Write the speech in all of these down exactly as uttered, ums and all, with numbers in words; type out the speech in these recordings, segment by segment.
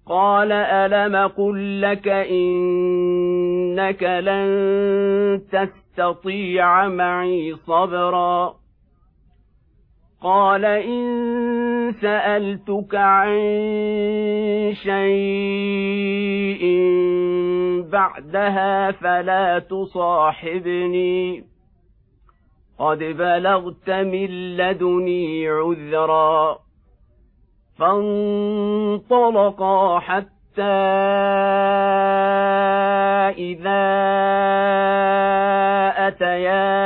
قال ألم قل لك إنك لن تستطيع معي صبرا قال إن سألتك عن شيء بعدها فلا تصاحبني قد بلغت من لدني عذرا فانطلقا حتى إذا أتيا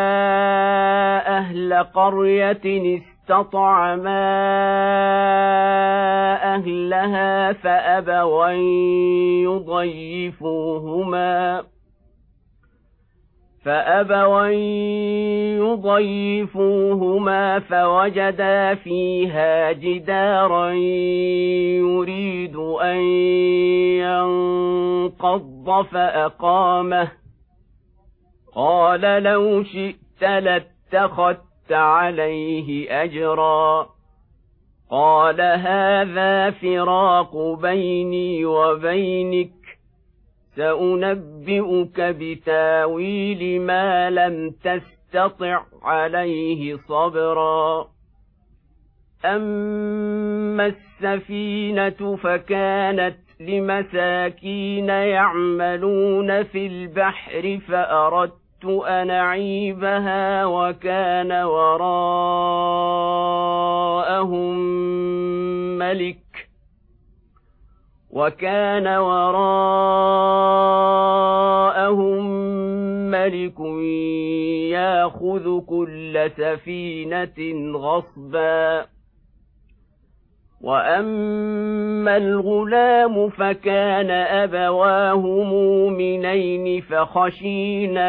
أهل قرية استطعما أهلها فأبوا أن يضيفوهما فأبوا أن يضيفوهما فوجدا فيها جدارا يريد أن ينقض فأقامه قال لو شئت لاتخذت عليه أجرا قال هذا فراق بيني وبينك سأنبئك بتاويل ما لم تستطع عليه صبرا أما السفينة فكانت لمساكين يعملون في البحر فأردت أن أعيبها وكان وراءهم ملك وكان وراءهم ملك يأخذ كل سفينة غصبا وأما الغلام فكان أبواه مؤمنين فخشينا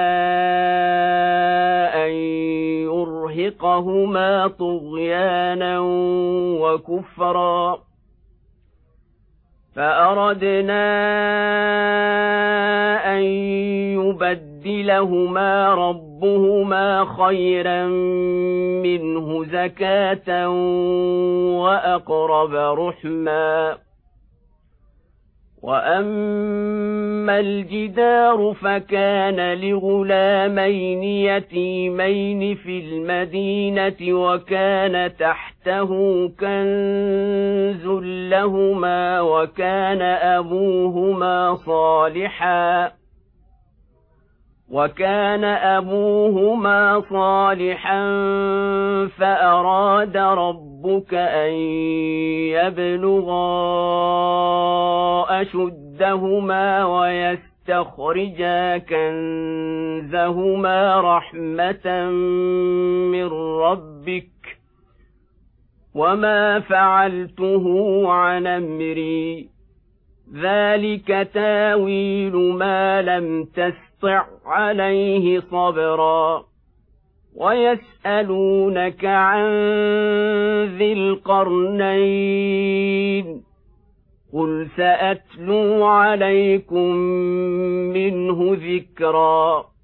أن يرهقهما طغيانا وكفرا فأردنا أن يبدلهما ربهما خيرا منه زكاة وأقرب رحما وأما الجدار فكان لغلامين يتيمين في المدينة وكان تحته كنز لهما وكان أبوهما صالحا وكان أبوهما صالحا فأراد ربك أن يبلغا أشدهما ويستخرجا كنزهما رحمة من ربك وما فعلته عن أمري ذلك تاويل ما لم تستطع عليه صبرا ويسألونك عن ذي القرنين قل سأتلو عليكم منه ذكرا